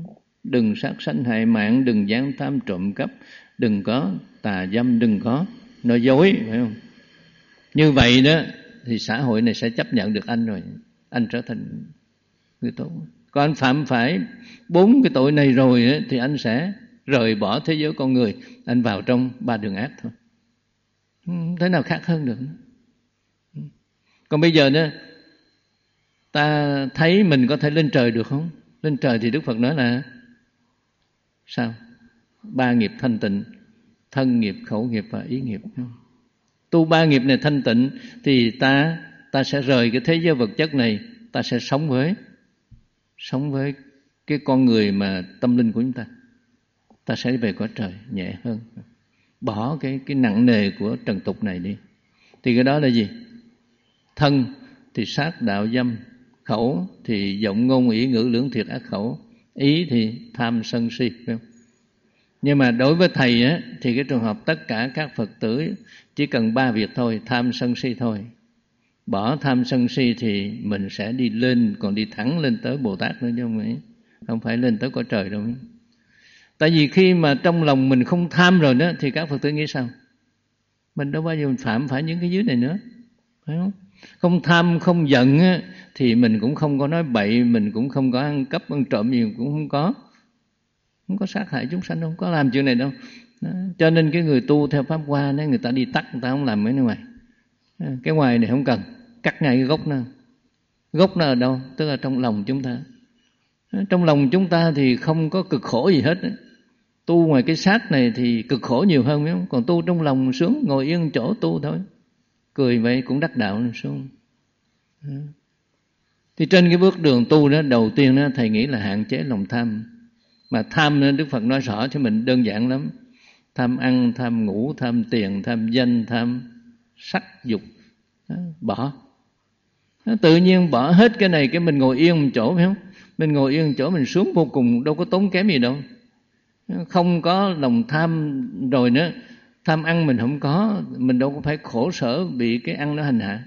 đừng sát sanh hại mạng, đừng gian tham trộm cắp, đừng có tà dâm, đừng có nói dối, phải không? Như vậy đó thì xã hội này sẽ chấp nhận được anh rồi, anh trở thành người tốt. Còn anh phạm phải bốn cái tội này rồi đó, thì anh sẽ rời bỏ thế giới con người, anh vào trong ba đường ác thôi. Không thế nào khác hơn được. Còn bây giờ đó, ta thấy mình có thể lên trời được không? Lên trời thì Đức Phật nói là sao? Ba nghiệp thanh tịnh: thân nghiệp, khẩu nghiệp và ý nghiệp. Tu ba nghiệp này thanh tịnh thì ta ta sẽ rời cái thế giới vật chất này, ta sẽ sống với sống với cái con người mà tâm linh của chúng ta. Ta sẽ về cõi trời nhẹ hơn, bỏ cái cái nặng nề của trần tục này đi. Thì cái đó là gì? Thân thì sát đạo dâm, khẩu thì giọng ngôn ý ngữ lưỡng thiệt ác khẩu, ý thì tham sân si, phải không? Nhưng mà đối với thầy á, thì cái trường hợp tất cả các Phật tử chỉ cần ba việc thôi: tham sân si thôi. Bỏ tham sân si thì mình sẽ đi lên, còn đi thẳng lên tới Bồ Tát nữa chứ không phải, không phải lên tới cõi trời đâu. Tại vì khi mà trong lòng mình không tham rồi đó, thì các Phật tử nghĩ sao? Mình đâu bao giờ mình phạm phải những cái dưới này nữa, phải không? Không tham, không giận á, thì mình cũng không có nói bậy, mình cũng không có ăn cắp, ăn trộm gì, cũng không có không có sát hại chúng sanh, không có làm chuyện này đâu. Đó. Cho nên cái người tu theo Pháp Hoa đó, người ta đi tắt, người ta không làm mấy cái ngoài. Cái ngoài này không cần, cắt ngay cái gốc nó. Gốc nó ở đâu? Tức là trong lòng chúng ta. Trong lòng chúng ta thì không có cực khổ gì hết. Tu ngoài cái xác này thì cực khổ nhiều hơn, phải không? Còn tu trong lòng sướng, ngồi yên chỗ tu thôi, cười vậy cũng đắc đạo sướng. Thì trên cái bước đường tu đó, đầu tiên đó, thầy nghĩ là hạn chế lòng tham. Mà tham nên Đức Phật nói rõ cho mình đơn giản lắm: tham ăn, tham ngủ, tham tiền, tham danh, tham sắc dục. Đó, bỏ. Đó, tự nhiên bỏ hết cái này, cái mình ngồi yên một chỗ, phải không? Mình ngồi yên một chỗ mình sướng vô cùng, đâu có tốn kém gì đâu. Không có lòng tham rồi nữa, tham ăn mình không có, mình đâu có phải khổ sở bị cái ăn nó hành hạ.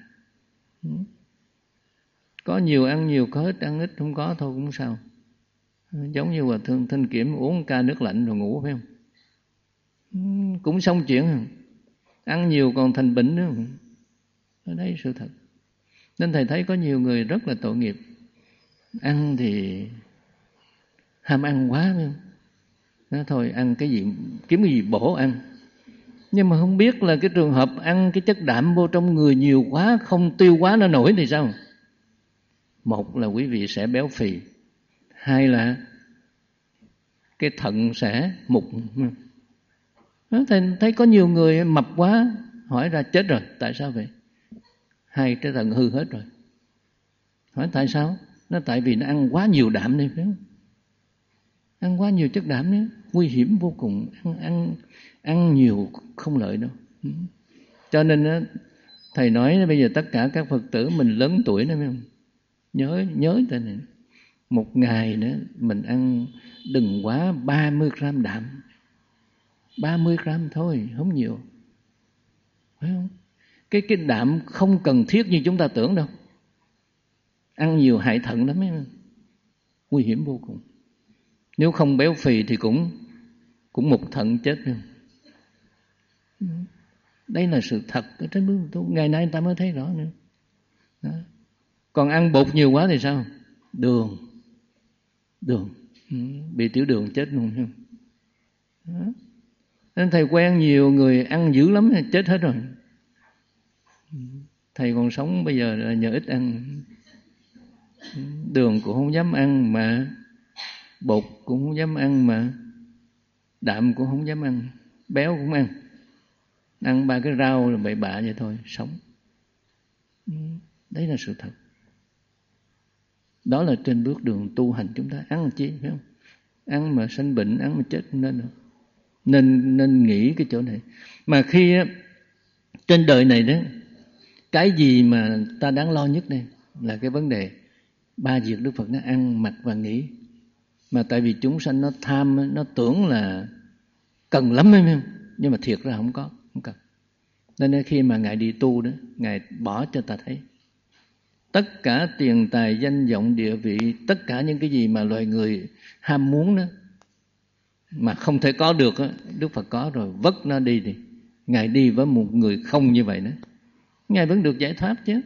Có nhiều ăn nhiều, có ít ăn ít không có thôi cũng sao. Giống như Hòa Thượng Thanh Kiểm uống ca nước lạnh rồi ngủ, phải không? Cũng xong chuyện. Ăn nhiều còn thành bệnh nữa. Ở đấy sự thật. Nên thầy thấy có nhiều người rất là tội nghiệp. Ăn thì ham ăn quá, phải không? Nói thôi ăn cái gì, kiếm cái gì bổ ăn. Nhưng mà không biết là cái trường hợp ăn cái chất đạm vô trong người nhiều quá, không tiêu quá nó nổi thì sao? Một là quý vị sẽ béo phì, hai là cái thận sẽ mục. Thầy thấy có nhiều người mập quá, hỏi ra chết rồi, tại sao vậy? Hai cái thận hư hết rồi. Hỏi tại sao? Nó tại vì nó ăn quá nhiều đạm này, phải không? Ăn quá nhiều chất đạm nữa, nguy hiểm vô cùng. Ăn ăn ăn nhiều không lợi đâu. Cho nên đó, thầy nói bây giờ tất cả các Phật tử mình lớn tuổi đó, phải không? Nhớ nhớ tên này. Một ngày nữa mình ăn đừng quá ba mươi gram đạm. ba mươi gram thôi, không nhiều. Phải không? Cái cái đạm không cần thiết như chúng ta tưởng đâu. Ăn nhiều hại thận lắm ấy. Nguy hiểm vô cùng. Nếu không béo phì thì cũng cũng mục thận chết luôn. Đây là sự thật ở trên bước tu. Ngày nay người ta mới thấy rõ nữa. Đó. Còn ăn bột nhiều quá thì sao? Đường. Đường. Bị tiểu đường chết luôn. Đó. Nên thầy quen nhiều người ăn dữ lắm, chết hết rồi. Thầy còn sống bây giờ là nhờ ít ăn. Đường cũng không dám ăn, mà bột cũng không dám ăn, mà đạm cũng không dám ăn, béo cũng ăn. Ăn ba cái rau là bậy bạ vậy thôi, sống. Đấy là sự thật. Đó là trên bước đường tu hành chúng ta ăn chi, phải không? Ăn mà sanh bệnh, ăn mà chết không nên đâu. Nên nên nghĩ cái chỗ này. Mà khi trên đời này đó, cái gì mà ta đáng lo nhất đây là cái vấn đề ba việc Đức Phật nó ăn, mặc và nghĩ. Mà tại vì chúng sanh nó tham, nó tưởng là cần lắm phải không? Nhưng mà thiệt ra không có, không cần. Nên khi mà Ngài đi tu đó, Ngài bỏ cho ta thấy tất cả tiền tài danh vọng địa vị, tất cả những cái gì mà loài người ham muốn đó, mà không thể có được, Đức Phật có rồi, vất nó đi đi. Ngài đi với một người không như vậy đó, Ngài vẫn được giải thoát chứ.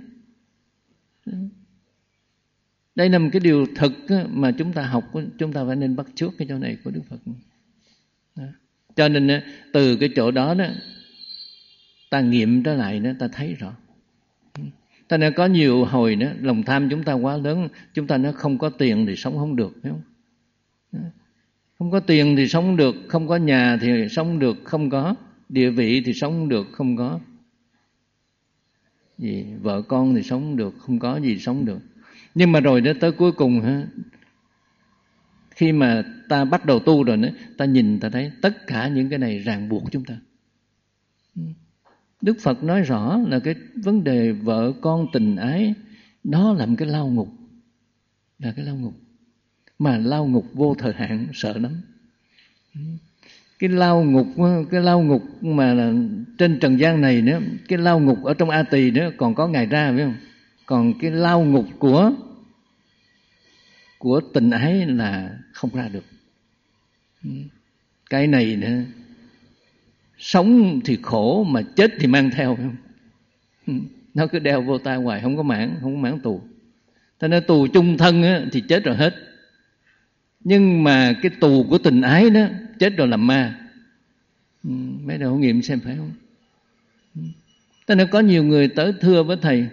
Đây là một cái điều thực mà chúng ta học, chúng ta phải nên bắt chước cái chỗ này của Đức Phật. Đó. Cho nên từ cái chỗ đó đó, ta nghiệm trở lại đó, ta thấy rõ. Ta nên có nhiều hồi đó, lòng tham chúng ta quá lớn, chúng ta nói không có tiền thì sống không được, phải không? Không có tiền thì sống không được, không có nhà thì sống không được, không có địa vị thì sống không được, không có gì, vợ con thì sống không được, không có gì sống không được. Nhưng mà rồi đó tới cuối cùng ha, khi mà ta bắt đầu tu rồi đó, ta nhìn ta thấy tất cả những cái này ràng buộc chúng ta. Đức Phật nói rõ là cái vấn đề vợ con tình ái đó là một cái lao ngục, là cái lao ngục mà lao ngục vô thời hạn, sợ lắm. Cái lao ngục, cái lao ngục mà là trên trần gian này nữa, cái lao ngục ở trong A Tỳ nữa còn có ngày ra, phải không? Còn cái lao ngục của của tình ái là không ra được. Cái này nữa, sống thì khổ mà chết thì mang theo, phải không? Nó cứ đeo vô tai hoài, không có mãn, không có mãn tù. Thế nên tù chung thân á, thì chết rồi hết. Nhưng mà cái tù của tình ái đó, chết rồi làm ma. Mấy đầu nghiệm xem phải không? Thế nên có nhiều người tới thưa với thầy,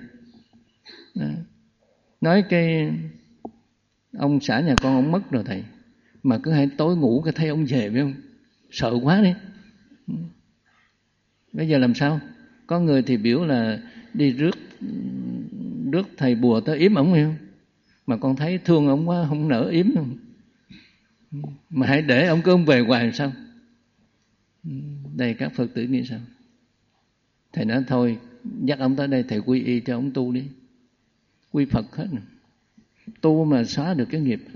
nói cái ông xã nhà con ông mất rồi thầy, mà cứ hay tối ngủ cái thấy ông về, phải không? Sợ quá đi. Bây giờ làm sao? Có người thì biểu là đi rước rước thầy bùa tới yếm ổng, phải không? Mà con thấy thương ổng quá, không nỡ yếm đâu. Mà hãy để ông cứ ông về hoài làm sao? Đây các Phật tử nghĩ sao? Thầy nói thôi, dắt ông tới đây thầy quy y cho ông tu đi. Quy Phật hết rồi. Tu mà xóa được cái nghiệp.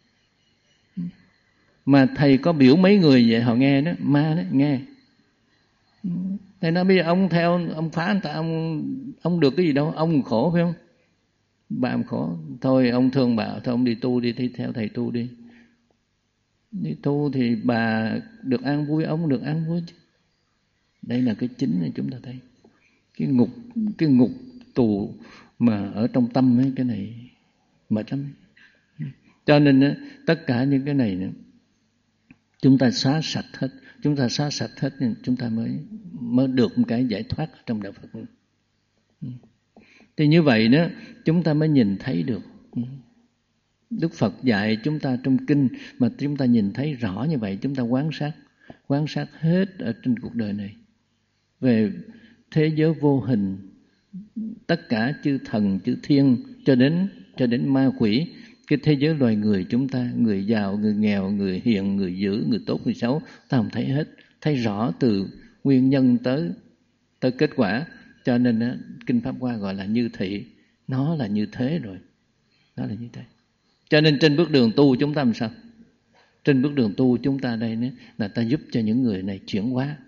Mà thầy có biểu mấy người vậy họ nghe đó, ma đó, nghe. Thầy nói bây giờ ông theo, ông phá người ta, ông, ông được cái gì đâu, ông khổ phải không? Bà ông khổ, thôi ông thương bà, thôi ông đi tu đi, đi theo thầy tu đi. Đi tu thì bà được an vui, ông được an vui chứ. Đây là cái chính này chúng ta thấy. Cái ngục, cái ngục tù mà ở trong tâm ấy, cái này mệt lắm. Cho nên tất cả những cái này nữa, chúng ta xóa sạch hết, chúng ta xóa sạch hết nên chúng ta mới mới được một cái giải thoát trong đạo Phật. Thì như vậy đó, chúng ta mới nhìn thấy được. Đức Phật dạy chúng ta trong kinh mà chúng ta nhìn thấy rõ như vậy, chúng ta quan sát, quan sát hết ở trên cuộc đời này về thế giới vô hình, tất cả chư thần, chư thiên cho đến cho đến ma quỷ, cái thế giới loài người chúng ta, người giàu, người nghèo, người hiền, người dữ, người tốt, người xấu, ta không thấy hết, thấy rõ từ nguyên nhân tới tới kết quả. Cho nên đó, kinh Pháp Hoa gọi là như thị, nó là như thế rồi, nó là như thế. Cho nên trên bước đường tu chúng ta làm sao? Trên bước đường tu chúng ta đây nữa, là ta giúp cho những người này chuyển hóa.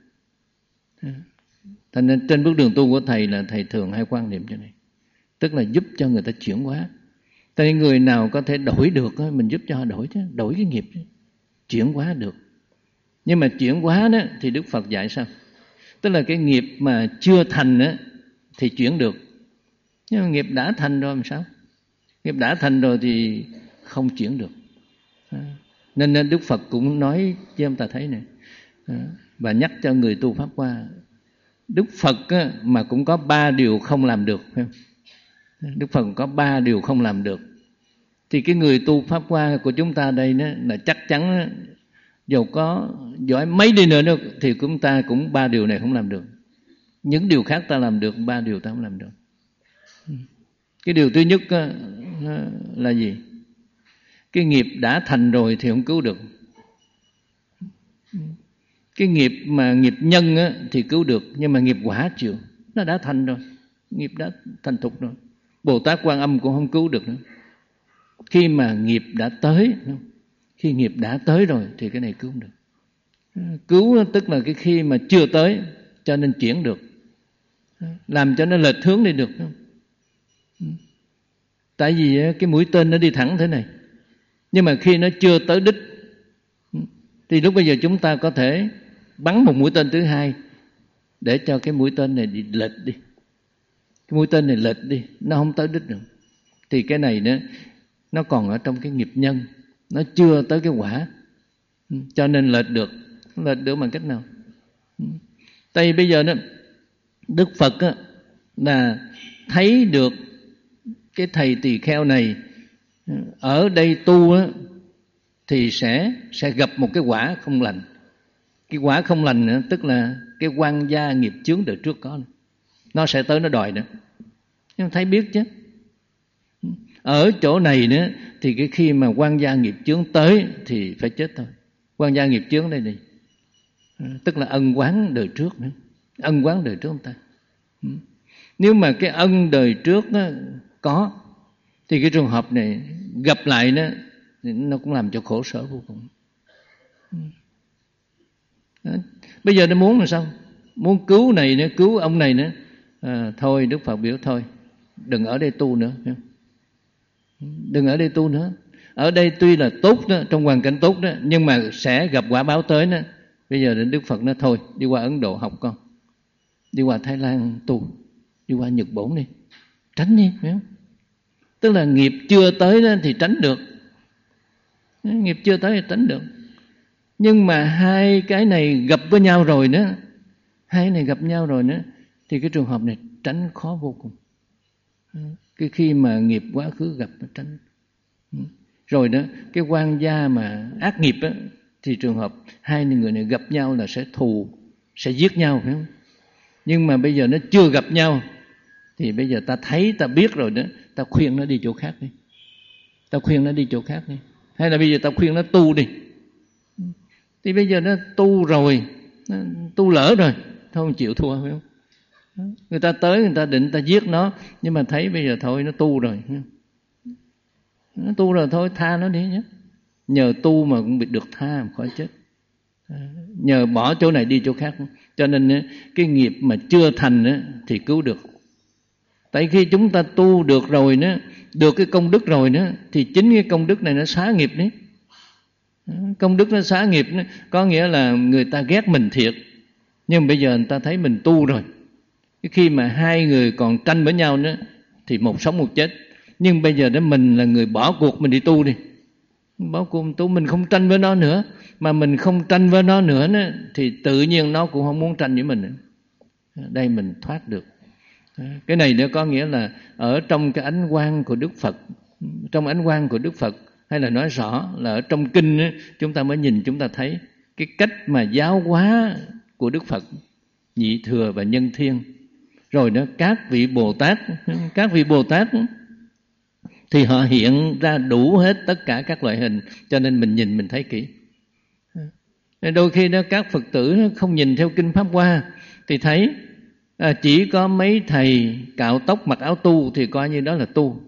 Cho nên trên bước đường tu của thầy là thầy thường hay quan niệm cho này, tức là giúp cho người ta chuyển hóa. Tại người nào có thể đổi được mình giúp cho họ đổi chứ, đổi cái nghiệp chứ, chuyển hóa được. Nhưng mà chuyển hóa đó thì Đức Phật dạy sao? Tức là cái nghiệp mà chưa thành đó, thì chuyển được. Nhưng mà nghiệp đã thành rồi làm sao? Nghiệp đã thành rồi thì không chuyển được. Nên, nên Đức Phật cũng nói cho chúng ta thấy này, và nhắc cho người tu Pháp Hoa. Đức Phật mà cũng có ba điều không làm được, phải không? Đức Phật có ba điều không làm được. Thì cái người tu Pháp Hoa của chúng ta đây đó, là chắc chắn dầu có giỏi mấy đi nữa thì chúng ta cũng ba điều này không làm được. Những điều khác ta làm được, ba điều ta không làm được. Cái điều thứ nhất là gì? Cái nghiệp đã thành rồi thì không cứu được. Cái nghiệp mà nghiệp nhân á, thì cứu được, nhưng mà nghiệp quả chịu. Nó đã thành rồi, nghiệp đã thành thục rồi. Bồ Tát Quan Âm cũng không cứu được nữa. Khi mà nghiệp đã tới, khi nghiệp đã tới rồi thì cái này cứu không được. Cứu tức là cái khi mà chưa tới, cho nên chuyển được, làm cho nó lệch hướng đi được. Tại vì cái mũi tên nó đi thẳng thế này, nhưng mà khi nó chưa tới đích Thì lúc bây giờ chúng ta có thể bắn một mũi tên thứ hai để cho cái mũi tên này đi lệch đi, cái mũi tên này lệch đi, nó không tới đích được. Thì cái này nó nó còn ở trong cái nghiệp nhân, nó chưa tới cái quả, cho nên lệch được. Lệch được bằng cách nào? Tại vì bây giờ đó, Đức Phật á, là thấy được cái thầy tỳ kheo này ở đây tu á, thì sẽ sẽ gặp một cái quả không lành. Cái quả không lành nữa, tức là cái quan gia nghiệp chướng đời trước có, nó sẽ tới nó đòi nữa. Nhưng thấy biết chứ. Ở chỗ này nữa thì cái khi mà quan gia nghiệp chướng tới thì phải chết thôi. Quan gia nghiệp chướng đây này, tức là ân oán đời trước nữa, ân oán đời trước ông ta. Nếu mà cái ân đời trước đó có thì cái trường hợp này gặp lại nó nó cũng làm cho khổ sở vô cùng. Đó. Bây giờ nó muốn là sao? Muốn cứu này nữa, cứu ông này nữa, à, thôi Đức Phật biểu thôi, đừng ở đây tu nữa, đừng ở đây tu nữa. Ở đây tuy là tốt đó, trong hoàn cảnh tốt đó, nhưng mà sẽ gặp quả báo tới đó. Bây giờ đến Đức Phật nói thôi, đi qua Ấn Độ học con, đi qua Thái Lan tu, đi qua Nhật Bản đi, tránh đi, phải không? Tức là nghiệp chưa tới đó thì tránh được, nghiệp chưa tới thì tránh được. Nhưng mà hai cái này gặp với nhau rồi nữa, hai cái này gặp nhau rồi nữa, thì cái trường hợp này tránh khó vô cùng. Cái khi mà nghiệp quá khứ gặp nó tránh. Rồi đó, cái quan gia mà ác nghiệp á, thì trường hợp hai người này gặp nhau là sẽ thù, sẽ giết nhau, phải không? Nhưng mà bây giờ nó chưa gặp nhau, thì bây giờ ta thấy, ta biết rồi đó, ta khuyên nó đi chỗ khác đi, ta khuyên nó đi chỗ khác đi, hay là bây giờ ta khuyên nó tu đi. Thì bây giờ nó tu rồi, nó tu lỡ rồi, thôi không chịu thua, phải không? Người ta tới, người ta định ta giết nó, nhưng mà thấy bây giờ thôi nó tu rồi, nó tu rồi thôi tha nó đi nhé. Nhờ tu mà cũng bị được tha, mà khỏi chết. Nhờ bỏ chỗ này đi chỗ khác. Cho nên cái nghiệp mà chưa thành thì cứu được. Tại khi chúng ta tu được rồi nữa, được cái công đức rồi nữa, thì chính cái công đức này nó xóa nghiệp đấy. Công đức nó xóa nghiệp đó, có nghĩa là người ta ghét mình thiệt, nhưng bây giờ người ta thấy mình tu rồi. Khi mà hai người còn tranh với nhau nữa thì một sống một chết. Nhưng bây giờ đó mình là người bỏ cuộc, mình đi tu đi, bỏ cuộc tu, mình không tranh với nó nữa. Mà mình không tranh với nó nữa đó, thì tự nhiên nó cũng không muốn tranh với mình nữa. Đây mình thoát được. Cái này nữa có nghĩa là ở trong cái ánh quang của Đức Phật, trong ánh quang của Đức Phật, hay là nói rõ là ở trong kinh đó, chúng ta mới nhìn, chúng ta thấy cái cách mà giáo hóa của Đức Phật, Nhị Thừa và Nhân Thiên. Rồi đó các vị Bồ Tát, các vị Bồ Tát thì họ hiện ra đủ hết tất cả các loại hình, cho nên mình nhìn mình thấy kỹ. Đôi khi đó các Phật tử không nhìn theo kinh Pháp Hoa thì thấy à, chỉ có mấy thầy cạo tóc mặc áo tu thì coi như đó là tu.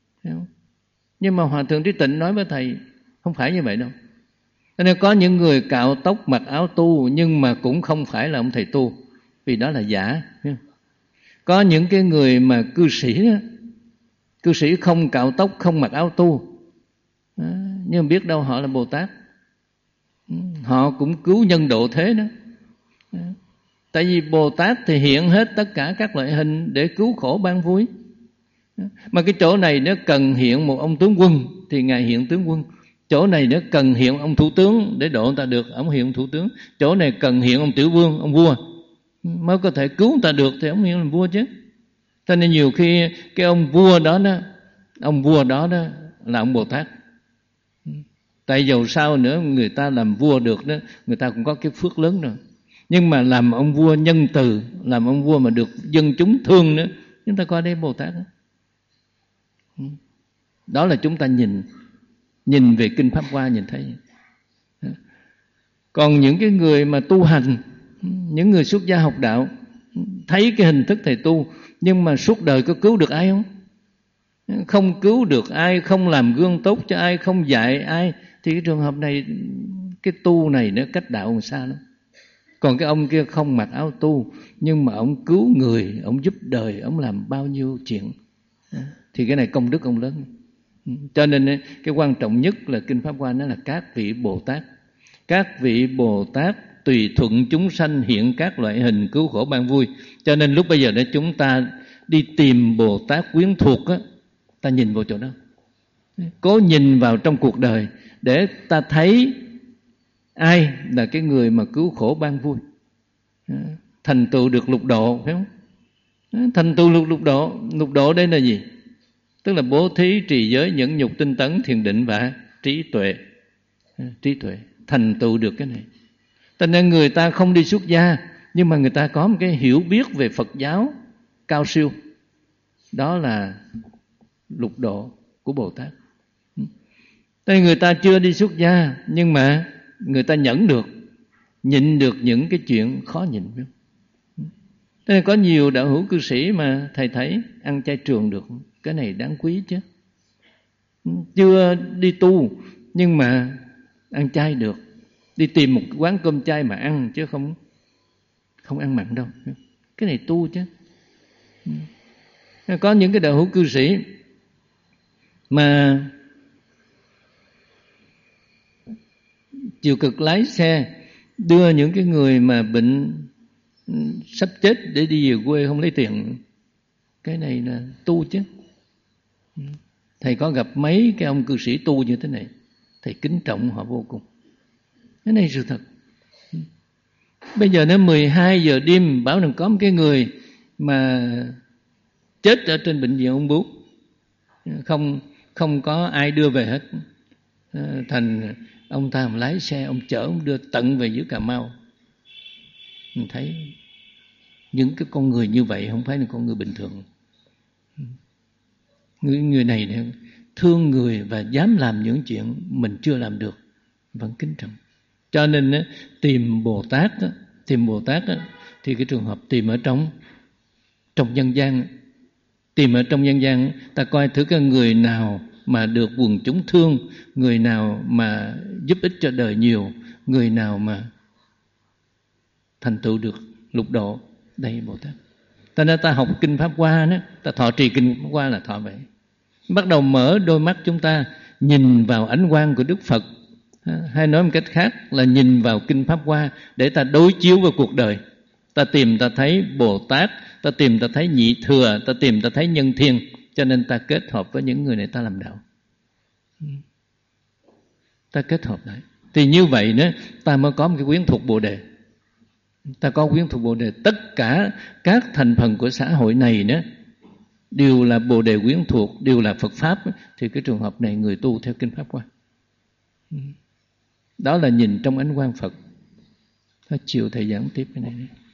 Nhưng mà Hòa Thượng Trí Tịnh nói với thầy không phải như vậy đâu. Nên có những người cạo tóc mặc áo tu nhưng mà cũng không phải là ông thầy tu, vì đó là giả. Có những cái người mà cư sĩ đó, cư sĩ không cạo tóc, không mặc áo tu, nhưng biết đâu họ là Bồ Tát, họ cũng cứu nhân độ thế đó. Tại vì Bồ Tát thì hiện hết tất cả các loại hình để cứu khổ ban vui. Mà cái chỗ này nó cần hiện một ông tướng quân thì Ngài hiện tướng quân. Chỗ này nó cần hiện ông thủ tướng để độ người ta được, ông hiện thủ tướng. Chỗ này cần hiện ông tiểu vương, ông vua mới có thể cứu người ta được, thì ông hiện làm vua chứ. Cho nên nhiều khi cái ông vua đó đó, ông vua đó đó là ông Bồ Tát. Tại dầu sao nữa người ta làm vua được đó, người ta cũng có cái phước lớn rồi. Nhưng mà làm ông vua nhân từ, làm ông vua mà được dân chúng thương nữa, chúng ta coi đây Bồ Tát đó. Đó là chúng ta nhìn nhìn về kinh Pháp Hoa nhìn thấy. Còn những cái người mà tu hành, những người xuất gia học đạo, thấy cái hình thức thầy tu, nhưng mà suốt đời có cứu được ai không? Không cứu được ai, không làm gương tốt cho ai, không dạy ai, thì cái trường hợp này, cái tu này nó cách đạo làm sao lắm. Còn cái ông kia không mặc áo tu, nhưng mà ông cứu người, ông giúp đời, ông làm bao nhiêu chuyện, thì cái này công đức ông lớn. Cho nên cái quan trọng nhất là kinh Pháp Hoa nó là các vị Bồ Tát các vị Bồ Tát tùy thuận chúng sanh hiện các loại hình cứu khổ ban vui. Cho nên lúc bây giờ đó chúng ta đi tìm Bồ Tát quyến thuộc á, ta nhìn vào chỗ đó, cố nhìn vào trong cuộc đời để ta thấy ai là cái người mà cứu khổ ban vui, thành tựu được lục độ, phải không? Thành tựu lục lục độ. Lục độ đây là gì? Tức là bố thí, trì giới, nhẫn nhục, tinh tấn, thiền định và trí tuệ. Trí tuệ thành tựu được cái này. Cho nên người ta không đi xuất gia, nhưng mà người ta có một cái hiểu biết về Phật giáo cao siêu. Đó là lục độ của Bồ Tát. Nên người ta chưa đi xuất gia, nhưng mà người ta nhẫn được, nhịn được những cái chuyện khó nhịn. Thế nên có nhiều đạo hữu cư sĩ mà thầy thấy ăn chay trường được. Cái này đáng quý chứ. Chưa đi tu nhưng mà ăn chay được. Đi tìm một quán cơm chay mà ăn, chứ không không ăn mặn đâu. Cái này tu chứ. Có những cái đạo hữu cư sĩ mà chịu cực lái xe đưa những cái người mà bệnh sắp chết để đi về quê không lấy tiền. Cái này là tu chứ. Thầy có gặp mấy cái ông cư sĩ tu như thế này, thầy kính trọng họ vô cùng. Cái này sự thật. Bây giờ nó mười hai giờ đêm, bảo rằng có một cái người mà chết ở trên bệnh viện ung bướu, không không có ai đưa về hết. Thành ông ta lái xe, ông chở, ông đưa tận về dưới Cà Mau. Mình thấy những cái con người như vậy không phải là con người bình thường. Người, người này thương người và dám làm những chuyện mình chưa làm được, vẫn kính trọng. Cho nên tìm Bồ Tát, tìm Bồ Tát thì cái trường hợp tìm ở trong trong nhân gian, tìm ở trong nhân gian, ta coi thử cái người nào mà được quần chúng thương, người nào mà giúp ích cho đời nhiều, người nào mà thành tựu được lục độ, đây Bồ Tát. Ta nên ta học kinh Pháp Hoa đó, ta thọ trì kinh Pháp Hoa là thọ vậy. Bắt đầu mở đôi mắt chúng ta nhìn vào ánh quang của Đức Phật, hay nói một cách khác là nhìn vào kinh Pháp Hoa để ta đối chiếu vào cuộc đời. Ta tìm ta thấy Bồ Tát, ta tìm ta thấy Nhị Thừa, ta tìm ta thấy Nhân Thiên. Cho nên ta kết hợp với những người này ta làm đạo. Ta kết hợp lại. Thì như vậy đó, ta mới có một cái quyến thuộc Bồ Đề. Ta có quyến thuộc Bồ Đề. Tất cả các thành phần của xã hội này đó đều là Bồ Đề quyến thuộc, đều là Phật Pháp. Thì cái trường hợp này người tu theo kinh Pháp Hoa. Đó là nhìn trong ánh quang Phật. Chiều thầy giảng tiếp cái này.